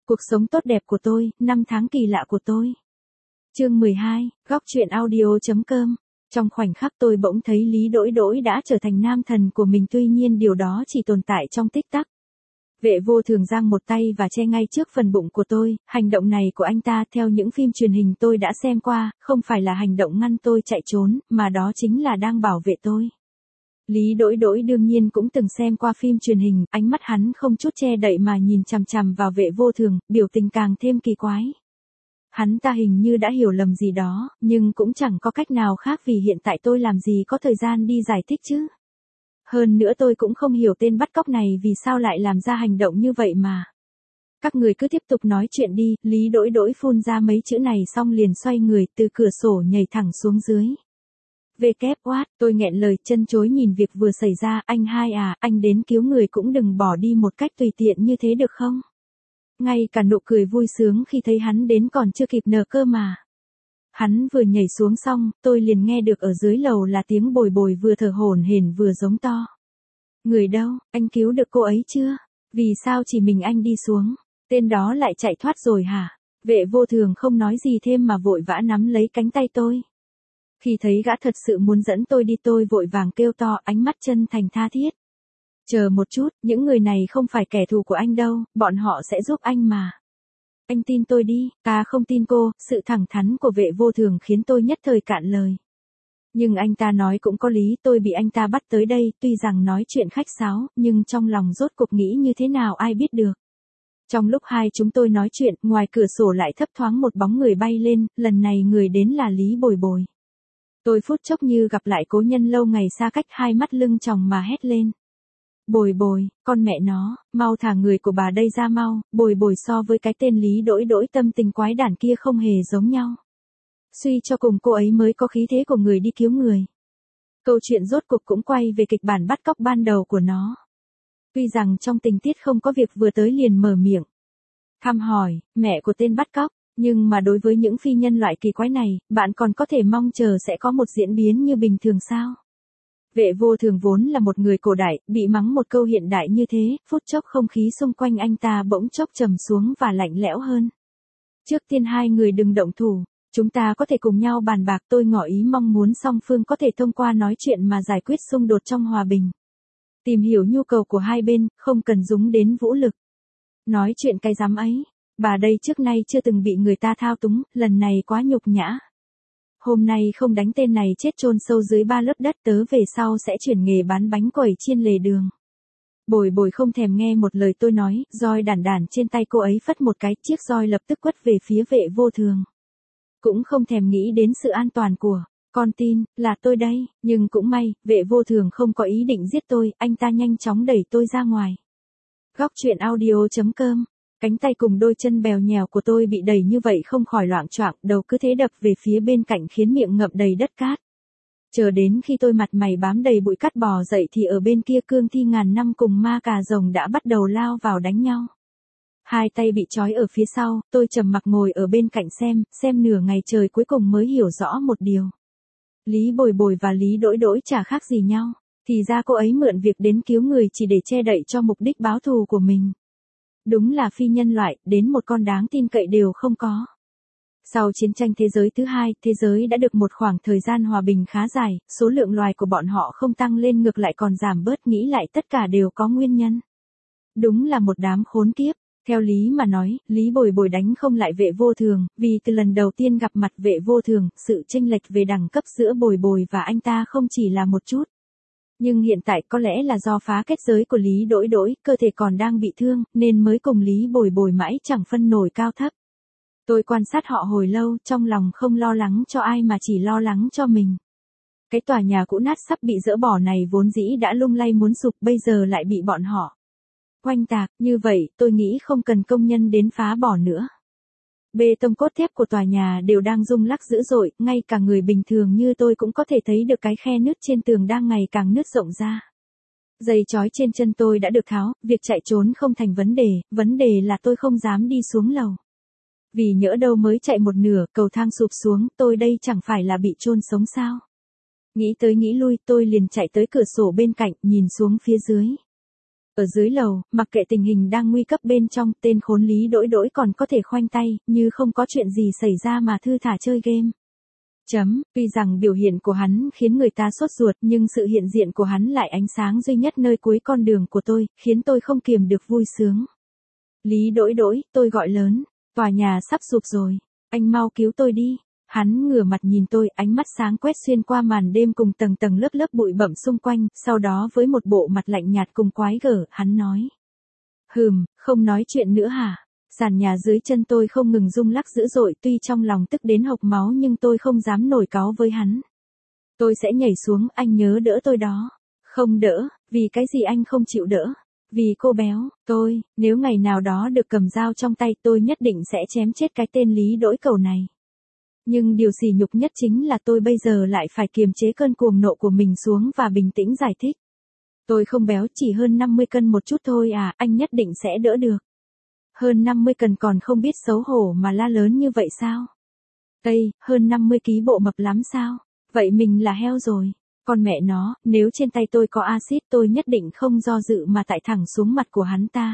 Cuộc sống tốt đẹp của tôi, năm tháng kỳ lạ của tôi. Chương 12, góc truyện audio.com. Trong khoảnh khắc tôi bỗng thấy Lý Đỗi Đỗi đã trở thành nam thần của mình, tuy nhiên điều đó chỉ tồn tại trong tích tắc. Vệ Vô Thường giang một tay và che ngay trước phần bụng của tôi, hành động này của anh ta theo những phim truyền hình tôi đã xem qua, không phải là hành động ngăn tôi chạy trốn, mà đó chính là đang bảo vệ tôi. Lý Đỗi Đỗi đương nhiên cũng từng xem qua phim truyền hình, ánh mắt hắn không chút che đậy mà nhìn chằm chằm vào Vệ Vô Thường, biểu tình càng thêm kỳ quái. Hắn ta hình như đã hiểu lầm gì đó, nhưng cũng chẳng có cách nào khác vì hiện tại tôi làm gì có thời gian đi giải thích chứ. Hơn nữa tôi cũng không hiểu tên bắt cóc này vì sao lại làm ra hành động như vậy mà. Các người cứ tiếp tục nói chuyện đi, Lý Đỗi Đỗi phun ra mấy chữ này xong liền xoay người từ cửa sổ nhảy thẳng xuống dưới. What, tôi nghẹn lời chân chối nhìn việc vừa xảy ra, anh hai à, anh đến cứu người cũng đừng bỏ đi một cách tùy tiện như thế được không? Ngay cả nụ cười vui sướng khi thấy hắn đến còn chưa kịp nở cơ mà. Hắn vừa nhảy xuống xong, tôi liền nghe được ở dưới lầu là tiếng bồi bồi vừa thở hổn hển vừa giống to. Người đâu, anh cứu được cô ấy chưa? Vì sao chỉ mình anh đi xuống? Tên đó lại chạy thoát rồi hả? Vệ Vô Thường không nói gì thêm mà vội vã nắm lấy cánh tay tôi. Khi thấy gã thật sự muốn dẫn tôi đi tôi vội vàng kêu to, ánh mắt chân thành tha thiết. Chờ một chút, những người này không phải kẻ thù của anh đâu, bọn họ sẽ giúp anh mà. Anh tin tôi đi, không tin cô, sự thẳng thắn của Vệ Vô Thường khiến tôi nhất thời cạn lời. Nhưng anh ta nói cũng có lý, tôi bị anh ta bắt tới đây, tuy rằng nói chuyện khách sáo, nhưng trong lòng rốt cuộc nghĩ như thế nào ai biết được. Trong lúc hai chúng tôi nói chuyện, ngoài cửa sổ lại thấp thoáng một bóng người bay lên, lần này người đến là Lý Bồi Bồi. Tôi phút chốc như gặp lại cố nhân lâu ngày xa cách, hai mắt lưng tròng mà hét lên. Bồi Bồi, con mẹ nó, mau thả người của bà đây ra mau, Bồi Bồi so với cái tên Lý Đỗi Đỗi tâm tình quái đản kia không hề giống nhau. Suy cho cùng cô ấy mới có khí thế của người đi cứu người. Câu chuyện rốt cuộc cũng quay về kịch bản bắt cóc ban đầu của nó. Tuy rằng trong tình tiết không có việc vừa tới liền mở miệng thăm hỏi mẹ của tên bắt cóc, nhưng mà đối với những phi nhân loại kỳ quái này, bạn còn có thể mong chờ sẽ có một diễn biến như bình thường sao? Vệ Vô Thường vốn là một người cổ đại, bị mắng một câu hiện đại như thế, phút chốc không khí xung quanh anh ta bỗng chốc trầm xuống và lạnh lẽo hơn. Trước tiên hai người đừng động thủ, chúng ta có thể cùng nhau bàn bạc, tôi ngỏ ý mong muốn song phương có thể thông qua nói chuyện mà giải quyết xung đột trong hòa bình. Tìm hiểu nhu cầu của hai bên, không cần dùng đến vũ lực. Nói chuyện cái dám ấy, bà đây trước nay chưa từng bị người ta thao túng, lần này quá nhục nhã. Hôm nay không đánh tên này chết chôn sâu dưới 3 lớp đất, tớ về sau sẽ chuyển nghề bán bánh quẩy trên lề đường. Bồi Bồi không thèm nghe một lời tôi nói, roi đản đản trên tay cô ấy phất một cái, chiếc roi lập tức quất về phía Vệ Vô Thường. Cũng không thèm nghĩ đến sự an toàn của con tin, là tôi đây, nhưng cũng may, Vệ Vô Thường không có ý định giết tôi, anh ta nhanh chóng đẩy tôi ra ngoài. Góc truyện audio.com. Cánh tay cùng đôi chân bèo nhèo của tôi bị đẩy như vậy không khỏi loạng choạng, đầu cứ thế đập về phía bên cạnh khiến miệng ngậm đầy đất cát. Chờ đến khi tôi mặt mày bám đầy bụi cát bò dậy thì ở bên kia cương thi ngàn năm cùng ma cà rồng đã bắt đầu lao vào đánh nhau. Hai tay bị trói ở phía sau, tôi trầm mặc ngồi ở bên cạnh xem nửa ngày trời cuối cùng mới hiểu rõ một điều. Lý Bồi Bồi và Lý Đỗi Đỗi chả khác gì nhau, thì ra cô ấy mượn việc đến cứu người chỉ để che đậy cho mục đích báo thù của mình. Đúng là phi nhân loại, đến một con đáng tin cậy đều không có. Sau chiến tranh thế giới thứ hai, thế giới đã được một khoảng thời gian hòa bình khá dài, số lượng loài của bọn họ không tăng lên ngược lại còn giảm bớt, nghĩ lại tất cả đều có nguyên nhân. Đúng là một đám khốn kiếp. Theo lý mà nói, Lý Bồi Bồi đánh không lại Vệ Vô Thường, vì từ lần đầu tiên gặp mặt Vệ Vô Thường, sự chênh lệch về đẳng cấp giữa Bồi Bồi và anh ta không chỉ là một chút. Nhưng hiện tại có lẽ là do phá kết giới của Lý Đỗi Đỗi, cơ thể còn đang bị thương, nên mới cùng Lý Bồi Bồi mãi chẳng phân nổi cao thấp. Tôi quan sát họ hồi lâu, trong lòng không lo lắng cho ai mà chỉ lo lắng cho mình. Cái tòa nhà cũ nát sắp bị dỡ bỏ này vốn dĩ đã lung lay muốn sụp, bây giờ lại bị bọn họ oanh tạc, như vậy, tôi nghĩ không cần công nhân đến phá bỏ nữa. Bê tông cốt thép của tòa nhà đều đang rung lắc dữ dội, ngay cả người bình thường như tôi cũng có thể thấy được cái khe nứt trên tường đang ngày càng nứt rộng ra. Dây trói trên chân tôi đã được tháo, việc chạy trốn không thành vấn đề là tôi không dám đi xuống lầu. Vì nhỡ đâu mới chạy một nửa, cầu thang sụp xuống, tôi đây chẳng phải là bị chôn sống sao? Nghĩ tới nghĩ lui, tôi liền chạy tới cửa sổ bên cạnh, nhìn xuống phía dưới. Ở dưới lầu, mặc kệ tình hình đang nguy cấp bên trong, tên khốn Lý Đỗi Đỗi còn có thể khoanh tay, như không có chuyện gì xảy ra mà thư thả chơi game. Tuy rằng biểu hiện của hắn khiến người ta sốt ruột nhưng sự hiện diện của hắn lại ánh sáng duy nhất nơi cuối con đường của tôi, khiến tôi không kiềm được vui sướng. Lý Đỗi Đỗi, tôi gọi lớn, tòa nhà sắp sụp rồi, anh mau cứu tôi đi. Hắn ngửa mặt nhìn tôi, ánh mắt sáng quét xuyên qua màn đêm cùng tầng tầng lớp lớp bụi bặm xung quanh, sau đó với một bộ mặt lạnh nhạt cùng quái gở, hắn nói. Không nói chuyện nữa hả? Sàn nhà dưới chân tôi không ngừng rung lắc dữ dội, tuy trong lòng tức đến hộc máu nhưng tôi không dám nổi cáu với hắn. Tôi sẽ nhảy xuống, anh nhớ đỡ tôi đó. Không đỡ, vì cái gì anh không chịu đỡ? Vì cô béo, nếu ngày nào đó được cầm dao trong tay tôi nhất định sẽ chém chết cái tên Lý Đỗi Cẩu này. Nhưng điều sỉ nhục nhất chính là tôi bây giờ lại phải kiềm chế cơn cuồng nộ của mình xuống và bình tĩnh giải thích. Tôi không béo, chỉ hơn 50 cân một chút thôi à, anh nhất định sẽ đỡ được. Hơn 50 cân còn không biết xấu hổ mà la lớn như vậy sao? Hơn 50 ký bộ mập lắm sao? Vậy mình là heo rồi. Con mẹ nó, nếu trên tay tôi có axit tôi nhất định không do dự mà tại thẳng xuống mặt của hắn ta.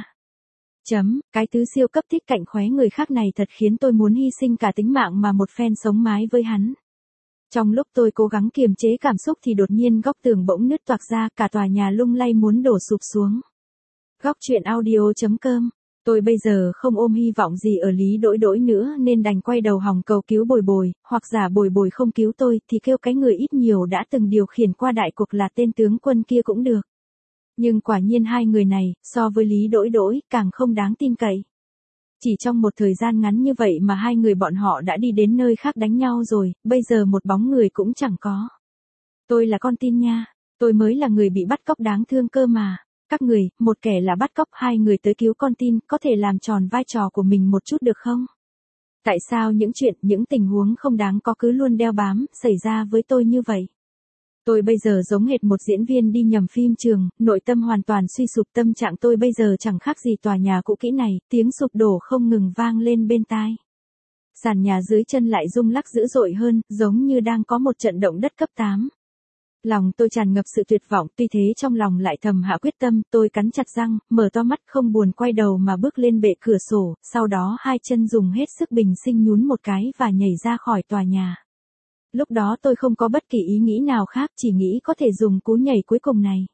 Cái thứ siêu cấp thích cạnh khóe người khác này thật khiến tôi muốn hy sinh cả tính mạng mà một phen sống mái với hắn. Trong lúc tôi cố gắng kiềm chế cảm xúc thì đột nhiên góc tường bỗng nứt toạc ra, cả tòa nhà lung lay muốn đổ sụp xuống. Góc truyện audio.com. Tôi bây giờ không ôm hy vọng gì ở Lý Đỗi Đỗi nữa nên đành quay đầu hòng cầu cứu Bồi Bồi, hoặc giả Bồi Bồi không cứu tôi thì kêu cái người ít nhiều đã từng điều khiển qua đại cuộc là tên tướng quân kia cũng được. Nhưng quả nhiên hai người này, so với Lý Đỗi Đỗi, càng không đáng tin cậy. Chỉ trong một thời gian ngắn như vậy mà hai người bọn họ đã đi đến nơi khác đánh nhau rồi, bây giờ một bóng người cũng chẳng có. Tôi là con tin nha, tôi mới là người bị bắt cóc đáng thương cơ mà. Các người, một kẻ là bắt cóc, hai người tới cứu con tin, có thể làm tròn vai trò của mình một chút được không? Tại sao những chuyện, những tình huống không đáng có cứ luôn đeo bám, xảy ra với tôi như vậy? Tôi bây giờ giống hệt một diễn viên đi nhầm phim trường, nội tâm hoàn toàn suy sụp, tâm trạng tôi bây giờ chẳng khác gì tòa nhà cũ kỹ này, tiếng sụp đổ không ngừng vang lên bên tai. Sàn nhà dưới chân lại rung lắc dữ dội hơn, giống như đang có một trận động đất cấp 8. Lòng tôi tràn ngập sự tuyệt vọng, tuy thế trong lòng lại thầm hạ quyết tâm, tôi cắn chặt răng, mở to mắt không buồn quay đầu mà bước lên bệ cửa sổ, sau đó hai chân dùng hết sức bình sinh nhún một cái và nhảy ra khỏi tòa nhà. Lúc đó tôi không có bất kỳ ý nghĩ nào khác, chỉ nghĩ có thể dùng cú nhảy cuối cùng này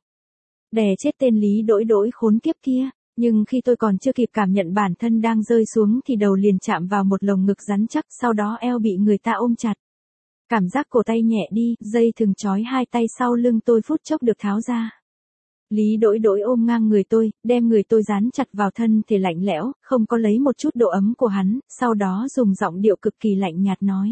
đè chết tên Lý Đỗi Đỗi khốn kiếp kia. Nhưng khi tôi còn chưa kịp cảm nhận bản thân đang rơi xuống thì đầu liền chạm vào một lồng ngực rắn chắc, sau đó eo bị người ta ôm chặt. Cảm giác cổ tay nhẹ đi, dây thừng trói hai tay sau lưng tôi phút chốc được tháo ra. Lý Đỗi Đỗi ôm ngang người tôi, đem người tôi dán chặt vào thân thể lạnh lẽo, không có lấy một chút độ ấm của hắn, sau đó dùng giọng điệu cực kỳ lạnh nhạt nói.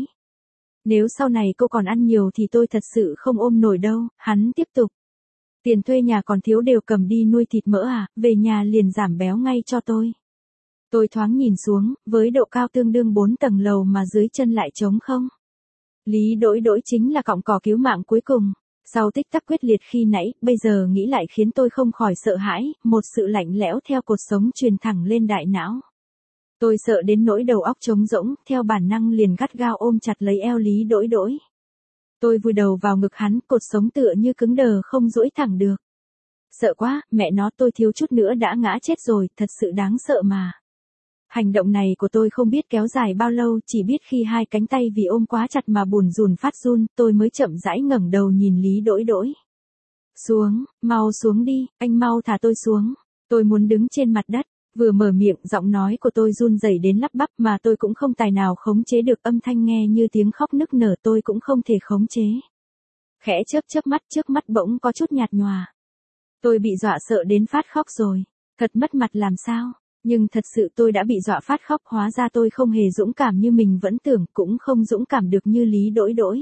Nếu sau này cô còn ăn nhiều thì tôi thật sự không ôm nổi đâu, hắn tiếp tục. Tiền thuê nhà còn thiếu đều cầm đi nuôi thịt mỡ à, về nhà liền giảm béo ngay cho tôi. Tôi thoáng nhìn xuống, với độ cao tương đương 4 tầng lầu mà dưới chân lại trống không. Lý Đỗi Đỗi chính là cọng cỏ cứu mạng cuối cùng. Sau tích tắc quyết liệt khi nãy, bây giờ nghĩ lại khiến tôi không khỏi sợ hãi, một sự lạnh lẽo theo cột sống truyền thẳng lên đại não. Tôi sợ đến nỗi đầu óc trống rỗng, theo bản năng liền gắt gao ôm chặt lấy eo Lý Đỗi Đỗi. Tôi vùi đầu vào ngực hắn, cột sống tựa như cứng đờ không duỗi thẳng được. Sợ quá, mẹ nó, tôi thiếu chút nữa đã ngã chết rồi, thật sự đáng sợ mà. Hành động này của tôi không biết kéo dài bao lâu, chỉ biết khi hai cánh tay vì ôm quá chặt mà bùn rùn phát run, tôi mới chậm rãi ngẩng đầu nhìn Lý Đỗi Đỗi. Xuống, mau xuống đi, anh mau thả tôi xuống. Tôi muốn đứng trên mặt đất. Vừa mở miệng, giọng nói của tôi run rẩy đến lắp bắp mà tôi cũng không tài nào khống chế được, âm thanh nghe như tiếng khóc nức nở, tôi cũng không thể khống chế. Khẽ chớp mắt, trước mắt bỗng có chút nhạt nhòa. Tôi bị dọa sợ đến phát khóc rồi. Thật mất mặt làm sao? Nhưng thật sự tôi đã bị dọa phát khóc, hóa ra tôi không hề dũng cảm như mình vẫn tưởng, cũng không dũng cảm được như Lý Đỗi Đỗi.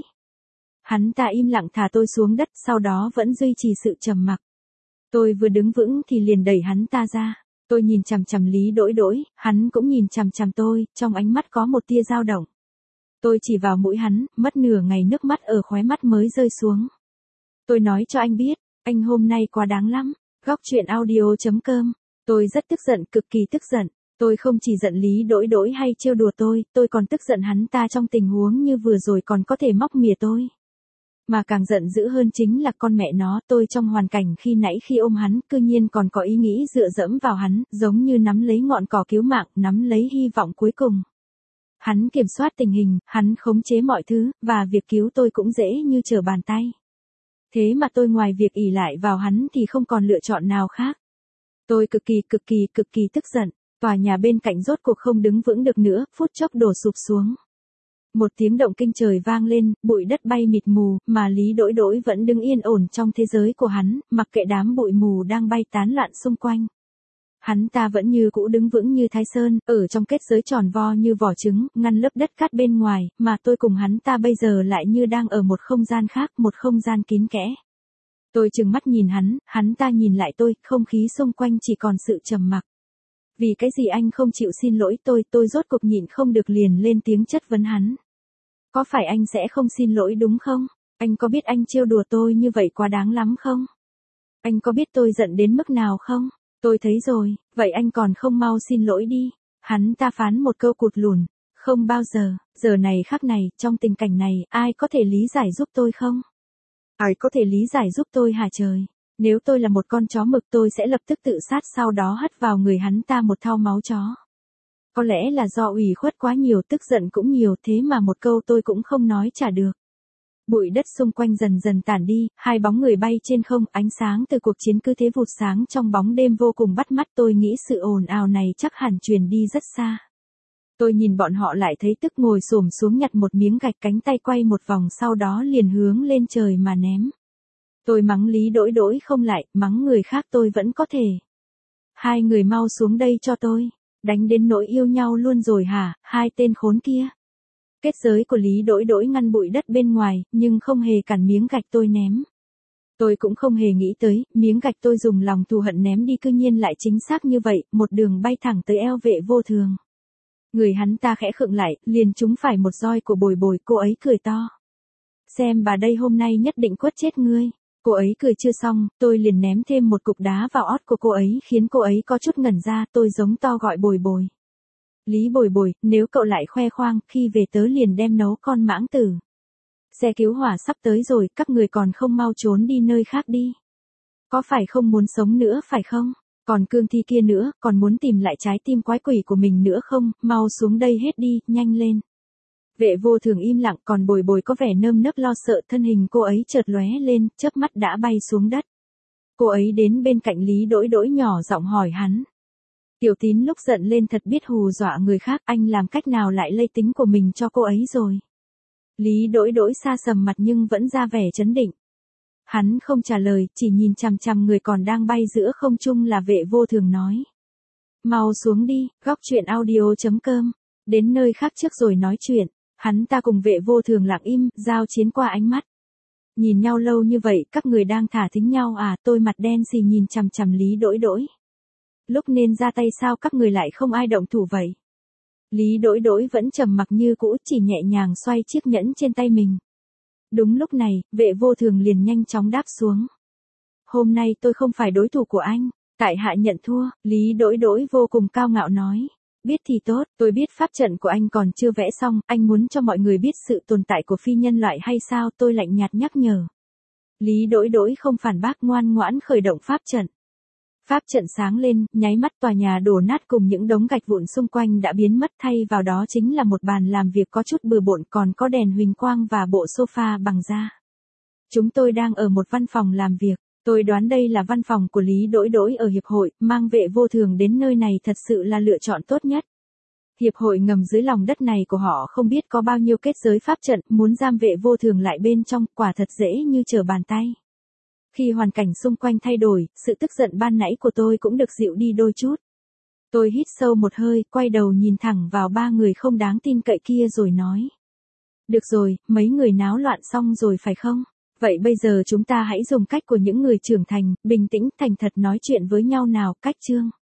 Hắn ta im lặng thả tôi xuống đất, sau đó vẫn duy trì sự trầm mặc. Tôi vừa đứng vững thì liền đẩy hắn ta ra. Tôi nhìn chằm chằm Lý Đỗi Đỗi, hắn cũng nhìn chằm chằm tôi, trong ánh mắt có một tia dao động. Tôi chỉ vào mũi hắn, mất nửa ngày nước mắt ở khóe mắt mới rơi xuống. Tôi nói cho anh biết, anh hôm nay quá đáng lắm. Góc truyện audio.com. Tôi rất tức giận, cực kỳ tức giận. Tôi không chỉ giận Lý Đỗi Đỗi hay trêu đùa tôi còn tức giận hắn ta trong tình huống như vừa rồi còn có thể móc mỉa tôi. Mà càng giận dữ hơn chính là con mẹ nó, tôi trong hoàn cảnh khi nãy khi ôm hắn, cư nhiên còn có ý nghĩ dựa dẫm vào hắn, giống như nắm lấy ngọn cỏ cứu mạng, nắm lấy hy vọng cuối cùng. Hắn kiểm soát tình hình, hắn khống chế mọi thứ, và việc cứu tôi cũng dễ như trở bàn tay. Thế mà tôi ngoài việc ỷ lại vào hắn thì không còn lựa chọn nào khác. Tôi cực kỳ tức giận, tòa nhà bên cạnh rốt cuộc không đứng vững được nữa, phút chốc đổ sụp xuống. Một tiếng động kinh trời vang lên, bụi đất bay mịt mù, mà Lý Đỗi Đỗi vẫn đứng yên ổn trong thế giới của hắn, mặc kệ đám bụi mù đang bay tán loạn xung quanh. Hắn ta vẫn như cũ đứng vững như Thái Sơn, ở trong kết giới tròn vo như vỏ trứng, ngăn lớp đất cát bên ngoài, mà tôi cùng hắn ta bây giờ lại như đang ở một không gian khác, một không gian kín kẽ. Tôi trừng mắt nhìn hắn ta nhìn lại tôi, không khí xung quanh chỉ còn sự trầm mặc. Vì cái gì anh không chịu xin lỗi tôi rốt cục nhịn không được liền lên tiếng chất vấn hắn. Có phải anh sẽ không xin lỗi đúng không? Anh có biết anh trêu đùa tôi như vậy quá đáng lắm không? Anh có biết tôi giận đến mức nào không? Tôi thấy rồi, vậy anh còn không mau xin lỗi đi. Hắn ta phán một câu cụt lùn. Không bao giờ, giờ này khắc này, trong tình cảnh này, ai có thể lý giải giúp tôi không? Ai có thể lý giải giúp tôi hả trời? Nếu tôi là một con chó mực tôi sẽ lập tức tự sát sau đó hất vào người hắn ta một thau máu chó. Có lẽ là do ủy khuất quá nhiều tức giận cũng nhiều thế mà một câu tôi cũng không nói trả được. Bụi đất xung quanh dần dần tản đi, hai bóng người bay trên không, ánh sáng từ cuộc chiến cứ thế vụt sáng trong bóng đêm vô cùng bắt mắt. Tôi nghĩ sự ồn ào này chắc hẳn truyền đi rất xa. Tôi nhìn bọn họ lại thấy tức ngồi xổm xuống nhặt một miếng gạch, cánh tay quay một vòng sau đó liền hướng lên trời mà ném. Tôi mắng Lý Đỗi Đỗi không lại, mắng người khác tôi vẫn có thể. Hai người mau xuống đây cho tôi. Đánh đến nỗi yêu nhau luôn rồi hả, hai tên khốn kia. Kết giới của Lý Đỗi Đỗi ngăn bụi đất bên ngoài, nhưng không hề cản miếng gạch tôi ném. Tôi cũng không hề nghĩ tới, miếng gạch tôi dùng lòng thù hận ném đi cư nhiên lại chính xác như vậy, một đường bay thẳng tới eo Vệ Vô Thường. Người hắn ta khẽ khựng lại, liền trúng phải một roi của Bồi Bồi, cô ấy cười to. Xem bà đây hôm nay nhất định quất chết ngươi. Cô ấy cười chưa xong, tôi liền ném thêm một cục đá vào ót của cô ấy khiến cô ấy có chút ngẩn ra, tôi giống to gọi Bồi Bồi. Lý Bồi Bồi, nếu cậu lại khoe khoang, khi về tớ liền đem nấu con mãng tử. Xe cứu hỏa sắp tới rồi, các người còn không mau trốn đi nơi khác đi. Có phải không muốn sống nữa phải không? Còn cương thi kia nữa, còn muốn tìm lại trái tim quái quỷ của mình nữa không? Mau xuống đây hết đi, nhanh lên. Vệ Vô Thường im lặng, còn Bồi Bồi có vẻ nơm nớp lo sợ, thân hình cô ấy chợt lóe lên, chớp mắt đã bay xuống đất. Cô ấy đến bên cạnh Lý Đỗi Đỗi nhỏ giọng hỏi hắn. Tiểu Tín lúc giận lên thật biết hù dọa người khác, anh làm cách nào lại lây tính của mình cho cô ấy rồi? Lý Đỗi Đỗi xa sầm mặt nhưng vẫn ra vẻ trấn định. Hắn không trả lời, chỉ nhìn chằm chằm người còn đang bay giữa không trung là Vệ Vô Thường nói. Mau xuống đi, góc chuyện audio.com. Đến nơi khác trước rồi nói chuyện. Hắn ta cùng Vệ Vô Thường lặng im, giao chiến qua ánh mắt. Nhìn nhau lâu như vậy, các người đang thả thính nhau à? Tôi mặt đen xì nhìn chằm chằm Lý Đỗi Đỗi. Lúc nên ra tay sao các người lại không ai động thủ vậy? Lý Đỗi Đỗi vẫn trầm mặc như cũ, chỉ nhẹ nhàng xoay chiếc nhẫn trên tay mình. Đúng lúc này, Vệ Vô Thường liền nhanh chóng đáp xuống. Hôm nay tôi không phải đối thủ của anh, tại hạ nhận thua. Lý Đỗi Đỗi vô cùng cao ngạo nói. Biết thì tốt, tôi biết pháp trận của anh còn chưa vẽ xong, anh muốn cho mọi người biết sự tồn tại của phi nhân loại hay sao? Tôi lạnh nhạt nhắc nhở. Lý Đỗi Đỗi không phản bác, ngoan ngoãn khởi động pháp trận. Pháp trận sáng lên, nháy mắt tòa nhà đổ nát cùng những đống gạch vụn xung quanh đã biến mất, thay vào đó chính là một bàn làm việc có chút bừa bộn, còn có đèn huỳnh quang và bộ sofa bằng da. Chúng tôi đang ở một văn phòng làm việc. Tôi đoán đây là văn phòng của Lý Đỗi Đỗi ở hiệp hội, mang Vệ Vô Thường đến nơi này thật sự là lựa chọn tốt nhất. Hiệp hội ngầm dưới lòng đất này của họ không biết có bao nhiêu kết giới pháp trận, muốn giam Vệ Vô Thường lại bên trong, quả thật dễ như trở bàn tay. Khi hoàn cảnh xung quanh thay đổi, sự tức giận ban nãy của tôi cũng được dịu đi đôi chút. Tôi hít sâu một hơi, quay đầu nhìn thẳng vào ba người không đáng tin cậy kia rồi nói. Được rồi, mấy người náo loạn xong rồi phải không? Vậy bây giờ chúng ta hãy dùng cách của những người trưởng thành, bình tĩnh, thành thật nói chuyện với nhau nào. Cách chương